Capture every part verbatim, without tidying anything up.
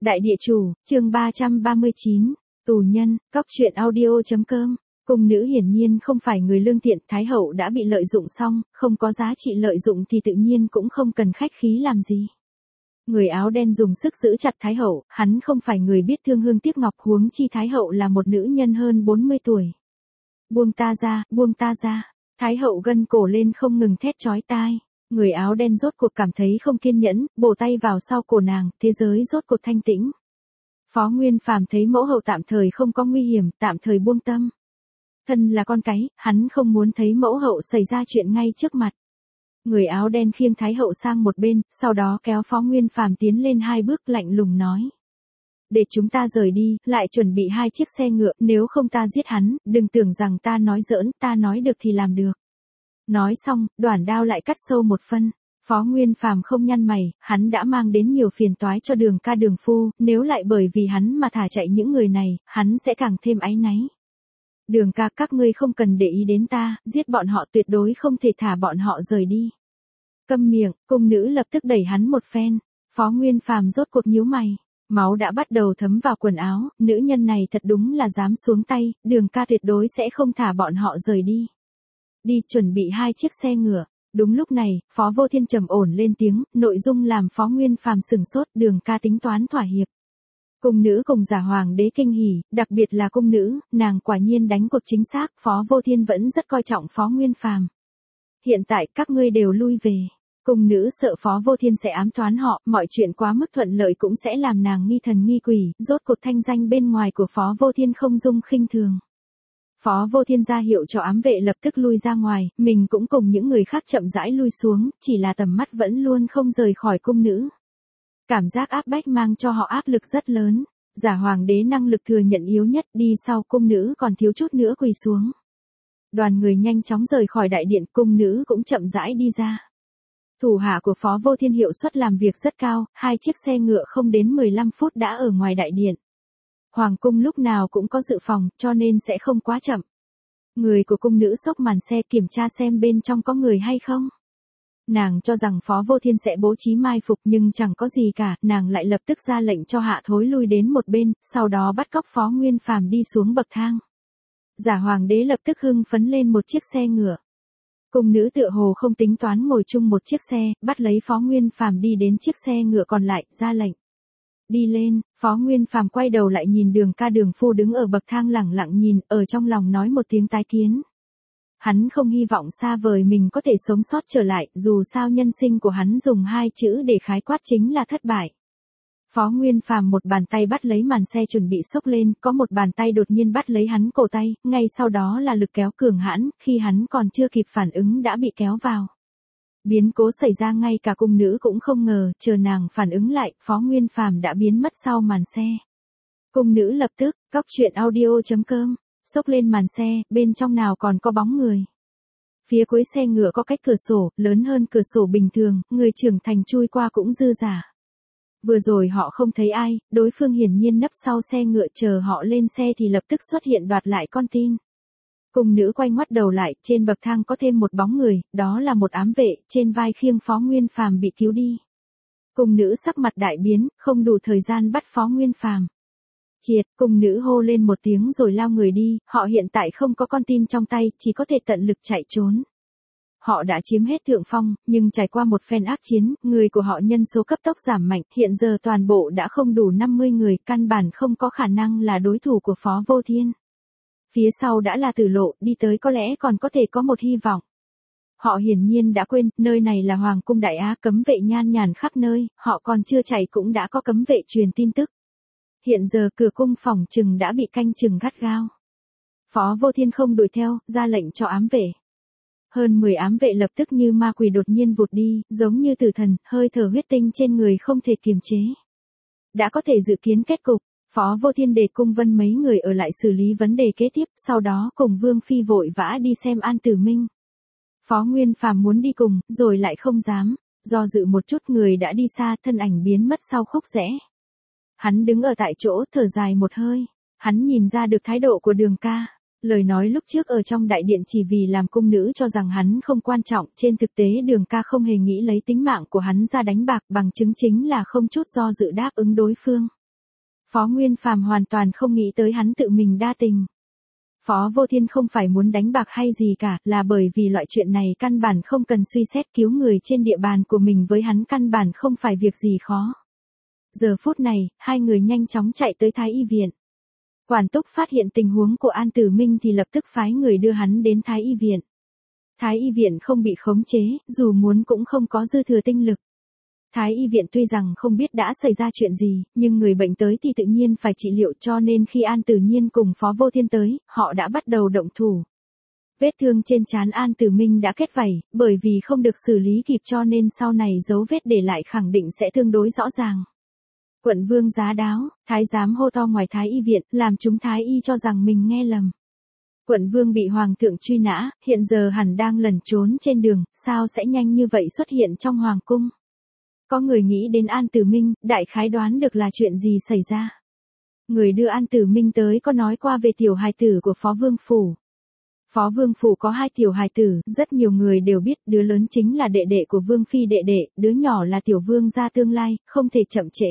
Đại địa chủ, chương ba trăm ba mươi chín, tù nhân, cóc truyện audio.com. Cung nữ hiển nhiên không phải người lương thiện, Thái hậu đã bị lợi dụng xong, không có giá trị lợi dụng thì tự nhiên cũng không cần khách khí làm gì. Người áo đen dùng sức giữ chặt Thái hậu, hắn không phải người biết thương hương tiếc ngọc, huống chi Thái hậu là một nữ nhân hơn bốn mươi tuổi. Buông ta ra, buông ta ra. Thái hậu gân cổ lên không ngừng thét chói tai. Người áo đen rốt cuộc cảm thấy không kiên nhẫn, bổ tay vào sau cổ nàng, thế giới rốt cuộc thanh tĩnh. Phó Nguyên Phàm thấy mẫu hậu tạm thời không có nguy hiểm, tạm thời buông tâm. Thân là con cái, hắn không muốn thấy mẫu hậu xảy ra chuyện ngay trước mặt. Người áo đen khiêng Thái hậu sang một bên, sau đó kéo Phó Nguyên Phàm tiến lên hai bước, lạnh lùng nói. Để chúng ta rời đi, lại chuẩn bị hai chiếc xe ngựa, nếu không ta giết hắn, đừng tưởng rằng ta nói giỡn, ta nói được thì làm được. Nói xong, đoản đao lại cắt sâu một phân. Phó Nguyên Phàm không nhăn mày, hắn đã mang đến nhiều phiền toái cho Đường ca Đường phu, nếu lại bởi vì hắn mà thả chạy những người này, hắn sẽ càng thêm áy náy. Đường ca, các ngươi không cần để ý đến ta, giết bọn họ, tuyệt đối không thể thả bọn họ rời đi. Câm miệng, cung nữ lập tức đẩy hắn một phen. Phó Nguyên Phàm rốt cuộc nhíu mày. Máu đã bắt đầu thấm vào quần áo, nữ nhân này thật đúng là dám xuống tay, Đường ca tuyệt đối sẽ không thả bọn họ rời đi. Đi, chuẩn bị hai chiếc xe ngựa. Đúng lúc này, Phó Vô Thiên trầm ổn lên tiếng, nội dung làm Phó Nguyên Phàm sửng sốt, Đường ca tính toán thỏa hiệp. Cung nữ cùng giả hoàng đế kinh hỉ, đặc biệt là cung nữ, nàng quả nhiên đánh cuộc chính xác, Phó Vô Thiên vẫn rất coi trọng Phó Nguyên Phàm. Hiện tại các ngươi đều lui về. Cung nữ sợ Phó Vô Thiên sẽ ám toán họ, mọi chuyện quá mức thuận lợi cũng sẽ làm nàng nghi thần nghi quỷ, rốt cuộc thanh danh bên ngoài của Phó Vô Thiên không dung khinh thường. Phó Vô Thiên ra hiệu cho ám vệ lập tức lui ra ngoài, mình cũng cùng những người khác chậm rãi lui xuống, chỉ là tầm mắt vẫn luôn không rời khỏi cung nữ. Cảm giác áp bách mang cho họ áp lực rất lớn, giả hoàng đế năng lực thừa nhận yếu nhất, đi sau cung nữ còn thiếu chút nữa quỳ xuống. Đoàn người nhanh chóng rời khỏi đại điện, cung nữ cũng chậm rãi đi ra. Thủ hạ của Phó Vô Thiên hiệu suất làm việc rất cao, hai chiếc xe ngựa không đến mười lăm phút đã ở ngoài đại điện. Hoàng cung lúc nào cũng có dự phòng, cho nên sẽ không quá chậm. Người của cung nữ xốc màn xe kiểm tra xem bên trong có người hay không. Nàng cho rằng Phó Vô Thiên sẽ bố trí mai phục nhưng chẳng có gì cả, nàng lại lập tức ra lệnh cho hạ thối lui đến một bên, sau đó bắt cóc Phó Nguyên Phàm đi xuống bậc thang. Giả hoàng đế lập tức hưng phấn lên một chiếc xe ngựa. Cung nữ tựa hồ không tính toán ngồi chung một chiếc xe, bắt lấy Phó Nguyên Phàm đi đến chiếc xe ngựa còn lại, ra lệnh. Đi lên. Phó Nguyên Phàm quay đầu lại nhìn Đường ca Đường phu đứng ở bậc thang lẳng lặng nhìn, ở trong lòng nói một tiếng tái kiến. Hắn không hy vọng xa vời mình có thể sống sót trở lại, dù sao nhân sinh của hắn dùng hai chữ để khái quát chính là thất bại. Phó Nguyên Phàm một bàn tay bắt lấy màn xe chuẩn bị xốc lên, có một bàn tay đột nhiên bắt lấy hắn cổ tay, ngay sau đó là lực kéo cường hãn, khi hắn còn chưa kịp phản ứng đã bị kéo vào. Biến cố xảy ra ngay cả cung nữ cũng không ngờ, chờ nàng phản ứng lại, Phó Nguyên Phàm đã biến mất sau màn xe. Cung nữ lập tức, cóc truyện audio.com, xốc lên màn xe, bên trong nào còn có bóng người. Phía cuối xe ngựa có cách cửa sổ, lớn hơn cửa sổ bình thường, người trưởng thành chui qua cũng dư dả. Vừa rồi họ không thấy ai, đối phương hiển nhiên nấp sau xe ngựa, chờ họ lên xe thì lập tức xuất hiện đoạt lại con tin. Cung nữ quay ngoắt đầu lại, trên bậc thang có thêm một bóng người, đó là một ám vệ, trên vai khiêng Phó Nguyên Phàm bị cứu đi. Cung nữ sắc mặt đại biến, không đủ thời gian bắt Phó Nguyên Phàm. Triệt, cung nữ hô lên một tiếng rồi lao người đi, họ hiện tại không có con tin trong tay, chỉ có thể tận lực chạy trốn. Họ đã chiếm hết thượng phong, nhưng trải qua một phen ác chiến, người của họ nhân số cấp tốc giảm mạnh, hiện giờ toàn bộ đã không đủ năm mươi người, căn bản không có khả năng là đối thủ của Phó Vô Thiên. Phía sau đã là tử lộ, đi tới có lẽ còn có thể có một hy vọng. Họ hiển nhiên đã quên, nơi này là Hoàng cung Đại Á, cấm vệ nhan nhản khắp nơi, họ còn chưa chạy cũng đã có cấm vệ truyền tin tức. Hiện giờ cửa cung phòng trừng đã bị canh chừng gắt gao. Phó Vô Thiên không đuổi theo, ra lệnh cho ám vệ. Hơn mười ám vệ lập tức như ma quỷ đột nhiên vụt đi, giống như tử thần, hơi thở huyết tinh trên người không thể kiềm chế. Đã có thể dự kiến kết cục, Phó Vô Thiên để Cung Vân mấy người ở lại xử lý vấn đề kế tiếp, sau đó cùng Vương Phi vội vã đi xem An Tử Minh. Phó Nguyên Phàm muốn đi cùng, rồi lại không dám, do dự một chút người đã đi xa, thân ảnh biến mất sau khúc rẽ. Hắn đứng ở tại chỗ, thở dài một hơi, hắn nhìn ra được thái độ của Đường ca. Lời nói lúc trước ở trong đại điện chỉ vì làm cung nữ cho rằng hắn không quan trọng, trên thực tế Đường ca không hề nghĩ lấy tính mạng của hắn ra đánh bạc, bằng chứng chính là không chút do dự đáp ứng đối phương. Phó Nguyên Phàm hoàn toàn không nghĩ tới hắn tự mình đa tình. Phó Vô Thiên không phải muốn đánh bạc hay gì cả, là bởi vì loại chuyện này căn bản không cần suy xét, cứu người trên địa bàn của mình với hắn căn bản không phải việc gì khó. Giờ phút này, hai người nhanh chóng chạy tới Thái Y viện. Quản túc phát hiện tình huống của An Tử Minh thì lập tức phái người đưa hắn đến Thái Y viện. Thái Y viện không bị khống chế, dù muốn cũng không có dư thừa tinh lực. Thái Y viện tuy rằng không biết đã xảy ra chuyện gì, nhưng người bệnh tới thì tự nhiên phải trị liệu, cho nên khi An Tử Nhiên cùng Phó Vô Thiên tới, họ đã bắt đầu động thủ. Vết thương trên trán An Tử Minh đã kết vảy, bởi vì không được xử lý kịp cho nên sau này dấu vết để lại khẳng định sẽ tương đối rõ ràng. Quận Vương Giá Đáo, thái giám hô to ngoài Thái Y viện, làm chúng Thái Y cho rằng mình nghe lầm. Quận Vương bị Hoàng thượng truy nã, hiện giờ hẳn đang lẩn trốn trên đường, sao sẽ nhanh như vậy xuất hiện trong Hoàng cung? Có người nghĩ đến An Tử Minh, đại khái đoán được là chuyện gì xảy ra. Người đưa An Tử Minh tới có nói qua về tiểu hài tử của Phó Vương Phủ. Phó Vương Phủ có hai tiểu hài tử, rất nhiều người đều biết, đứa lớn chính là đệ đệ của Vương Phi đệ đệ, đứa nhỏ là tiểu vương gia tương lai, không thể chậm trễ.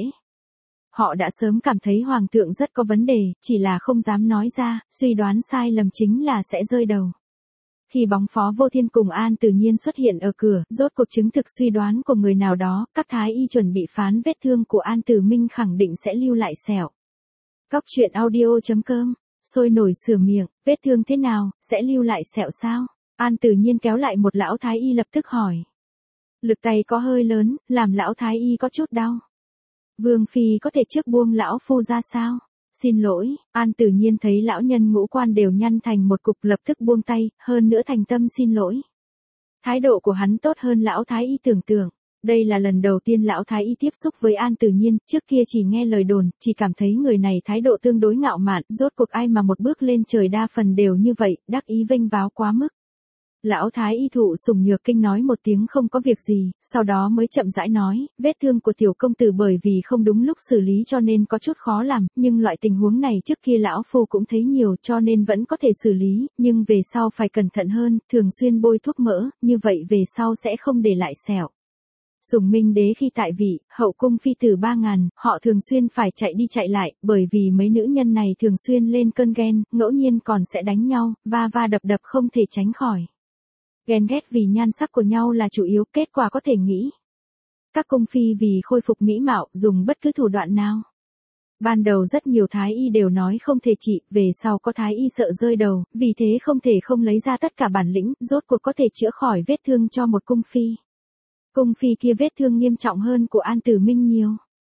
Họ đã sớm cảm thấy Hoàng thượng rất có vấn đề, chỉ là không dám nói ra, suy đoán sai lầm chính là sẽ rơi đầu. Khi bóng Phó Vô Thiên cùng An Tử Nhiên xuất hiện ở cửa, rốt cuộc chứng thực suy đoán của người nào đó, các thái y chuẩn bị phán vết thương của An Tử Minh khẳng định sẽ lưu lại sẹo. Cóc truyện audio chấm com, sôi nổi sửa miệng, vết thương thế nào, sẽ lưu lại sẹo sao? An Tử Nhiên kéo lại một lão thái y lập tức hỏi. Lực tay có hơi lớn, làm lão thái y có chút đau. Vương Phi có thể trước buông lão phu ra sao? Xin lỗi, An Tử Nhiên thấy lão nhân ngũ quan đều nhăn thành một cục lập tức buông tay, hơn nữa thành tâm xin lỗi. Thái độ của hắn tốt hơn lão thái y tưởng tượng. Đây là lần đầu tiên lão thái y tiếp xúc với An Tử Nhiên, trước kia chỉ nghe lời đồn, chỉ cảm thấy người này thái độ tương đối ngạo mạn, rốt cuộc ai mà một bước lên trời đa phần đều như vậy, đắc ý vênh váo quá mức. Lão thái y thụ sủng nhược kinh nói một tiếng không có việc gì, sau đó mới chậm rãi nói, vết thương của tiểu công tử bởi vì không đúng lúc xử lý cho nên có chút khó làm, nhưng loại tình huống này trước kia lão phu cũng thấy nhiều cho nên vẫn có thể xử lý, nhưng về sau phải cẩn thận hơn, thường xuyên bôi thuốc mỡ, như vậy về sau sẽ không để lại sẹo. Sùng Minh đế khi tại vị, hậu cung phi tử ba ngàn, họ thường xuyên phải chạy đi chạy lại, bởi vì mấy nữ nhân này thường xuyên lên cơn ghen, ngẫu nhiên còn sẽ đánh nhau, va va đập đập không thể tránh khỏi. Ghen ghét vì nhan sắc của nhau là chủ yếu, kết quả có thể nghĩ. Các cung phi vì khôi phục mỹ mạo, dùng bất cứ thủ đoạn nào. Ban đầu rất nhiều thái y đều nói không thể trị, về sau có thái y sợ rơi đầu, vì thế không thể không lấy ra tất cả bản lĩnh, rốt cuộc có thể chữa khỏi vết thương cho một cung phi. Cung phi kia vết thương nghiêm trọng hơn của An Tử Minh nhiều.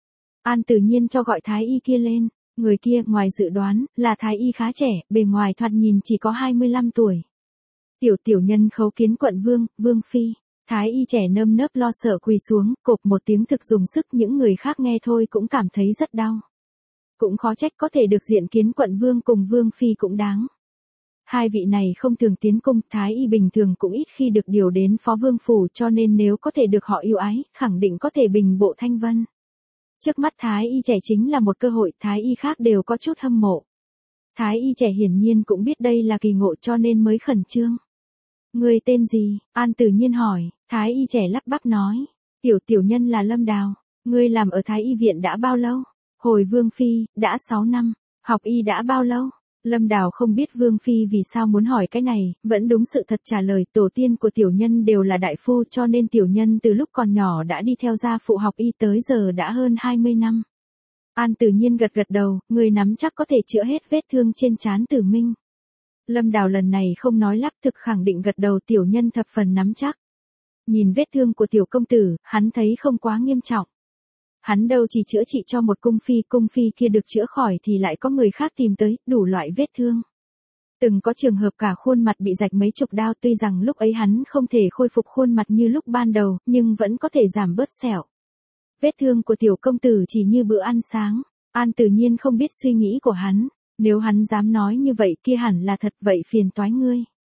An Tử Nhiên cho gọi thái y kia lên, người kia ngoài dự đoán, là thái y khá trẻ, bề ngoài thoạt nhìn chỉ có hai mươi lăm tuổi. Tiểu tiểu nhân khấu kiến quận vương, vương phi, thái y trẻ nơm nớp lo sợ quỳ xuống, cộp một tiếng thực dùng sức, những người khác nghe thôi cũng cảm thấy rất đau. Cũng khó trách có thể được diện kiến quận vương cùng vương phi cũng đáng. Hai vị này không thường tiến cung, thái y bình thường cũng ít khi được điều đến phó vương phủ cho nên nếu có thể được họ yêu ái, khẳng định có thể bình bộ thanh vân. Trước mắt thái y trẻ chính là một cơ hội, thái y khác đều có chút hâm mộ. Thái y trẻ hiển nhiên cũng biết đây là kỳ ngộ cho nên mới khẩn trương. Người tên gì? An Tử Nhiên hỏi, thái y trẻ lắp bắp nói, tiểu tiểu nhân là Lâm Đào, ngươi làm ở thái y viện đã bao lâu? Hồi vương phi, đã sáu năm, học y đã bao lâu? Lâm Đào không biết vương phi vì sao muốn hỏi cái này, vẫn đúng sự thật trả lời, tổ tiên của tiểu nhân đều là đại phu cho nên tiểu nhân từ lúc còn nhỏ đã đi theo gia phụ học y tới giờ đã hơn hai mươi năm. An Tử Nhiên gật gật đầu, người nắm chắc có thể chữa hết vết thương trên trán Tử Minh. Lâm Đào lần này không nói lắp thực khẳng định gật đầu, tiểu nhân thập phần nắm chắc. Nhìn vết thương của tiểu công tử, hắn thấy không quá nghiêm trọng. Hắn đâu chỉ chữa trị cho một cung phi, cung phi kia được chữa khỏi thì lại có người khác tìm tới, đủ loại vết thương. Từng có trường hợp cả khuôn mặt bị rạch mấy chục đao, tuy rằng lúc ấy hắn không thể khôi phục khuôn mặt như lúc ban đầu, nhưng vẫn có thể giảm bớt sẹo. Vết thương của tiểu công tử chỉ như bữa ăn sáng, An Tử Nhiên không biết suy nghĩ của hắn, nếu hắn dám nói như vậy kia hẳn là thật, vậy phiền toái ngươi.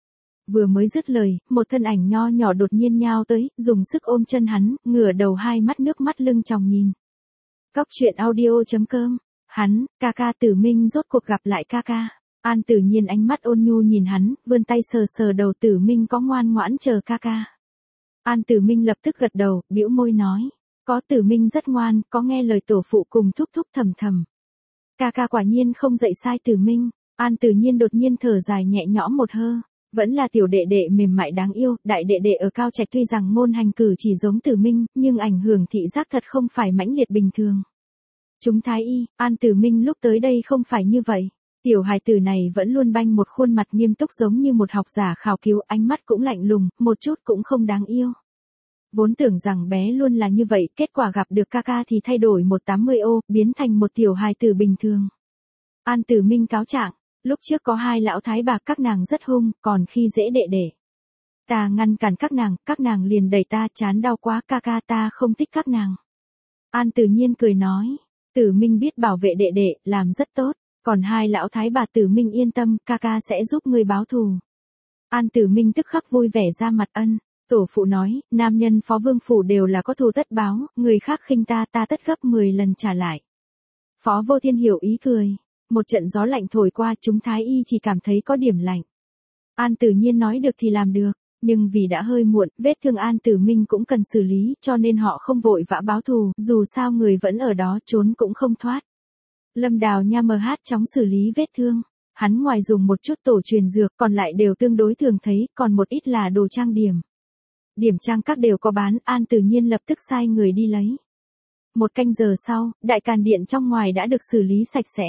Vừa mới dứt lời, một thân ảnh nho nhỏ đột nhiên nhao tới, dùng sức ôm chân hắn, ngửa đầu hai mắt nước mắt lưng tròng nhìn. Cóc truyện audio chấm com, hắn, ca ca Tử Minh rốt cuộc gặp lại ca ca. An Tử Nhiên ánh mắt ôn nhu nhìn hắn, vươn tay sờ sờ đầu Tử Minh có ngoan ngoãn chờ ca ca. An Tử Minh lập tức gật đầu, bĩu môi nói, có Tử Minh rất ngoan, có nghe lời tổ phụ cùng thúc thúc thầm thầm. Ca ca quả nhiên không dạy sai Tử Minh. An Tử Nhiên đột nhiên thở dài nhẹ nhõm một hơi. Vẫn là tiểu đệ đệ mềm mại đáng yêu, đại đệ đệ ở Cao Trạch tuy rằng ngôn hành cử chỉ giống Tử Minh, nhưng ảnh hưởng thị giác thật không phải mãnh liệt bình thường. Chúng thái y, An Tử Minh lúc tới đây không phải như vậy. Tiểu hài tử này vẫn luôn banh một khuôn mặt nghiêm túc giống như một học giả khảo cứu, ánh mắt cũng lạnh lùng, một chút cũng không đáng yêu. Vốn tưởng rằng bé luôn là như vậy, kết quả gặp được ca ca thì thay đổi một tám mươi ô, biến thành một tiểu hài tử bình thường. An Tử Minh cáo trạng, lúc trước có hai lão thái bà các nàng rất hung, còn khi dễ đệ đệ. Ta ngăn cản các nàng, các nàng liền đẩy ta, chán đau quá, ca ca ta không thích các nàng. An Tử Nhiên cười nói, Tử Minh biết bảo vệ đệ đệ, làm rất tốt, còn hai lão thái bà Tử Minh yên tâm, ca ca sẽ giúp ngươi báo thù. An Tử Minh tức khắc vui vẻ ra mặt ân. Tổ phụ nói, nam nhân Phó Vương Phủ đều là có thù tất báo, người khác khinh ta ta tất gấp mười lần trả lại. Phó Vô Thiên hiểu ý cười. Một trận gió lạnh thổi qua, chúng thái y chỉ cảm thấy có điểm lạnh. An Tử Nhiên nói được thì làm được, nhưng vì đã hơi muộn, vết thương An Tử Minh cũng cần xử lý, cho nên họ không vội vã báo thù, dù sao người vẫn ở đó, trốn cũng không thoát. Lâm Đào Nha mờ hát chóng xử lý vết thương. Hắn ngoài dùng một chút tổ truyền dược, còn lại đều tương đối thường thấy, còn một ít là đồ trang điểm. Điểm trang các đều có bán, An Tử Nhiên lập tức sai người đi lấy. Một canh giờ sau, đại càn điện trong ngoài đã được xử lý sạch sẽ.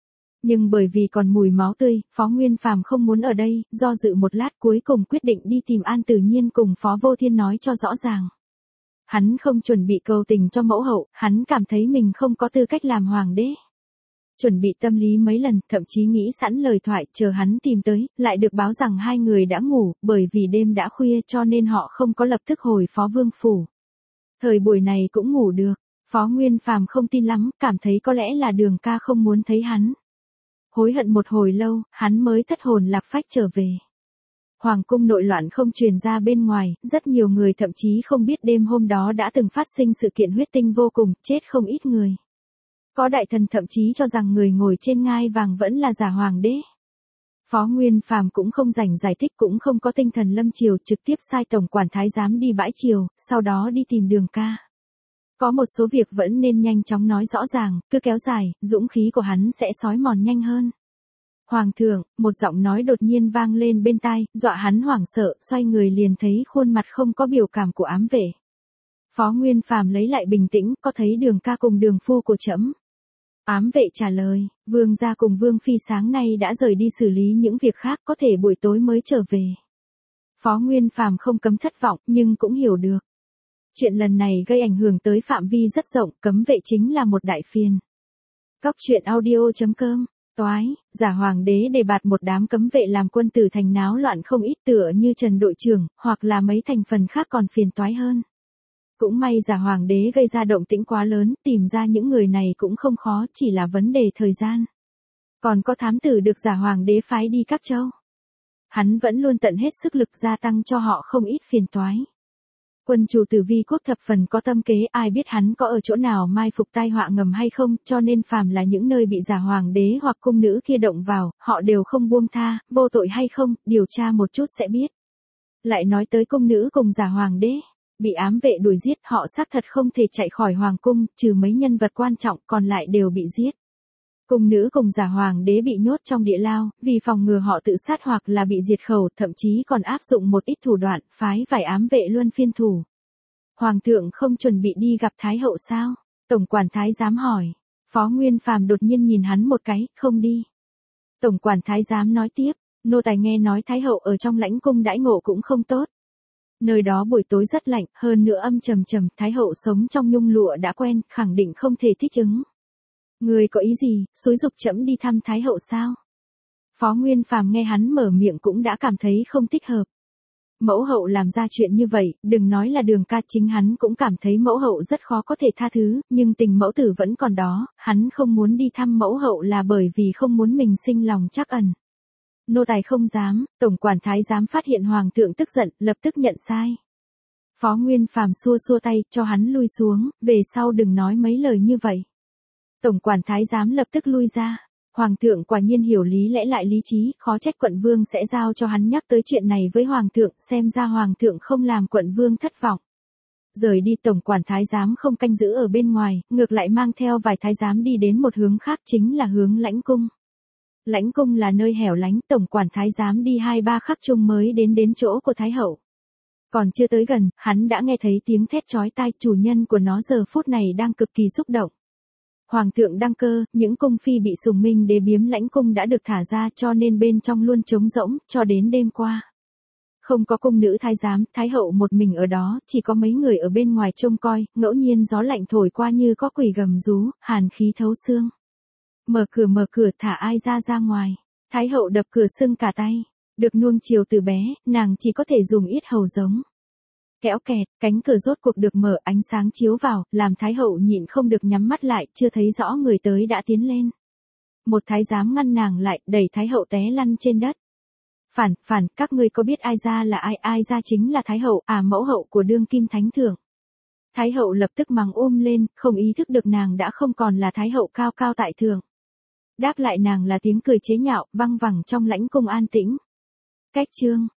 Nhưng bởi vì còn mùi máu tươi, Phó Nguyên Phàm không muốn ở đây, do dự một lát cuối cùng quyết định đi tìm An Tử Nhiên cùng Phó Vô Thiên nói cho rõ ràng. Hắn không chuẩn bị cầu tình cho mẫu hậu, hắn cảm thấy mình không có tư cách làm hoàng đế. Chuẩn bị tâm lý mấy lần, thậm chí nghĩ sẵn lời thoại, chờ hắn tìm tới, lại được báo rằng hai người đã ngủ, bởi vì đêm đã khuya cho nên họ không có lập tức hồi Phó Vương Phủ. Thời buổi này cũng ngủ được, Phó Nguyên Phàm không tin lắm, cảm thấy có lẽ là Đường ca không muốn thấy hắn. Hối hận một hồi lâu, hắn mới thất hồn lạc phách trở về. Hoàng cung nội loạn không truyền ra bên ngoài, rất nhiều người thậm chí không biết đêm hôm đó đã từng phát sinh sự kiện huyết tinh vô cùng, chết không ít người. Có đại thần thậm chí cho rằng người ngồi trên ngai vàng vẫn là giả hoàng đế. Phó Nguyên Phàm cũng không rảnh giải thích, cũng không có tinh thần lâm triều, trực tiếp sai tổng quản thái giám đi bãi triều, sau đó đi tìm Đường ca. Có một số việc vẫn nên nhanh chóng nói rõ ràng, cứ kéo dài, dũng khí của hắn sẽ xói mòn nhanh hơn. Hoàng thượng, một giọng nói đột nhiên vang lên bên tai, dọa hắn hoảng sợ, xoay người liền thấy khuôn mặt không có biểu cảm của ám vệ. Phó Nguyên Phàm lấy lại bình tĩnh, có thấy Đường ca cùng Đường phu của trẫm? Ám vệ trả lời, vương gia cùng vương phi sáng nay đã rời đi xử lý những việc khác, có thể buổi tối mới trở về. Phó Nguyên Phàm không cấm thất vọng, nhưng cũng hiểu được. Chuyện lần này gây ảnh hưởng tới phạm vi rất rộng, cấm vệ chính là một đại phiền. Cóc truyện audio chấm com, toái, giả hoàng đế đề bạt một đám cấm vệ làm quân tử thành náo loạn không ít, tựa như Trần đội trưởng, hoặc là mấy thành phần khác còn phiền toái hơn. Cũng may giả hoàng đế gây ra động tĩnh quá lớn, tìm ra những người này cũng không khó, chỉ là vấn đề thời gian. Còn có thám tử được giả hoàng đế phái đi các châu. Hắn vẫn luôn tận hết sức lực gia tăng cho họ không ít phiền toái. Quân chủ Tử Vi quốc thập phần có tâm kế, ai biết hắn có ở chỗ nào mai phục tai họa ngầm hay không, cho nên phàm là những nơi bị giả hoàng đế hoặc cung nữ kia động vào, họ đều không buông tha, vô tội hay không, điều tra một chút sẽ biết. Lại nói tới cung nữ cùng giả hoàng đế, bị ám vệ đuổi giết, họ xác thật không thể chạy khỏi hoàng cung, trừ mấy nhân vật quan trọng, còn lại đều bị giết. Cung nữ cùng giả hoàng đế bị nhốt trong địa lao, vì phòng ngừa họ tự sát hoặc là bị diệt khẩu, thậm chí còn áp dụng một ít thủ đoạn, phái vài ám vệ luân phiên thủ. Hoàng thượng không chuẩn bị đi gặp Thái hậu sao? Tổng quản thái giám hỏi. Phó Nguyên Phàm đột nhiên nhìn hắn một cái, không đi. Tổng quản thái giám nói tiếp, nô tài nghe nói Thái hậu ở trong lãnh cung đãi ngộ cũng không tốt. Nơi đó buổi tối rất lạnh, hơn nữa âm trầm trầm, Thái hậu sống trong nhung lụa đã quen, khẳng định không thể thích ứng. Người có ý gì, xúi giục trẫm đi thăm Thái hậu sao? Phó Nguyên Phàm nghe hắn mở miệng cũng đã cảm thấy không thích hợp. Mẫu hậu làm ra chuyện như vậy, đừng nói là Đường ca, chính hắn cũng cảm thấy mẫu hậu rất khó có thể tha thứ, nhưng tình mẫu tử vẫn còn đó, hắn không muốn đi thăm mẫu hậu là bởi vì không muốn mình sinh lòng trắc ẩn. Nô tài không dám, tổng quản thái giám phát hiện hoàng thượng tức giận, lập tức nhận sai. Phó Nguyên Phàm xua xua tay, cho hắn lui xuống, về sau đừng nói mấy lời như vậy. Tổng quản thái giám lập tức lui ra. Hoàng thượng quả nhiên hiểu lý lẽ lại lý trí, khó trách quận vương sẽ giao cho hắn nhắc tới chuyện này với hoàng thượng, xem ra hoàng thượng không làm quận vương thất vọng. Rời đi tổng quản thái giám không canh giữ ở bên ngoài, ngược lại mang theo vài thái giám đi đến một hướng khác chính là hướng lãnh cung. Lãnh cung là nơi hẻo lánh, tổng quản thái giám đi hai ba khắc chung mới đến đến chỗ của thái hậu. Còn chưa tới gần, hắn đã nghe thấy tiếng thét chói tai, chủ nhân của nó giờ phút này đang cực kỳ xúc động. Hoàng thượng đăng cơ, những cung phi bị Sùng Minh Đế biếm lãnh cung đã được thả ra cho nên bên trong luôn trống rỗng, cho đến đêm qua. Không có cung nữ thái giám, thái hậu một mình ở đó, chỉ có mấy người ở bên ngoài trông coi, ngẫu nhiên gió lạnh thổi qua như có quỷ gầm rú, hàn khí thấu xương. Mở cửa mở cửa thả ai ra ra ngoài. Thái hậu đập cửa sưng cả tay. Được nuông chiều từ bé, nàng chỉ có thể dùng yết hầu giống. Kéo kẹt, cánh cửa rốt cuộc được mở, ánh sáng chiếu vào, làm thái hậu nhịn không được nhắm mắt lại, chưa thấy rõ người tới đã tiến lên. Một thái giám ngăn nàng lại, đẩy thái hậu té lăn trên đất. Phản, phản, các ngươi có biết ai ra là ai, ai ra chính là thái hậu, à mẫu hậu của đương kim thánh thượng. Thái hậu lập tức mắng ôm lên, không ý thức được nàng đã không còn là thái hậu cao cao tại thượng. Đáp lại nàng là tiếng cười chế nhạo, văng vẳng trong lãnh cung an tĩnh. Cách chương.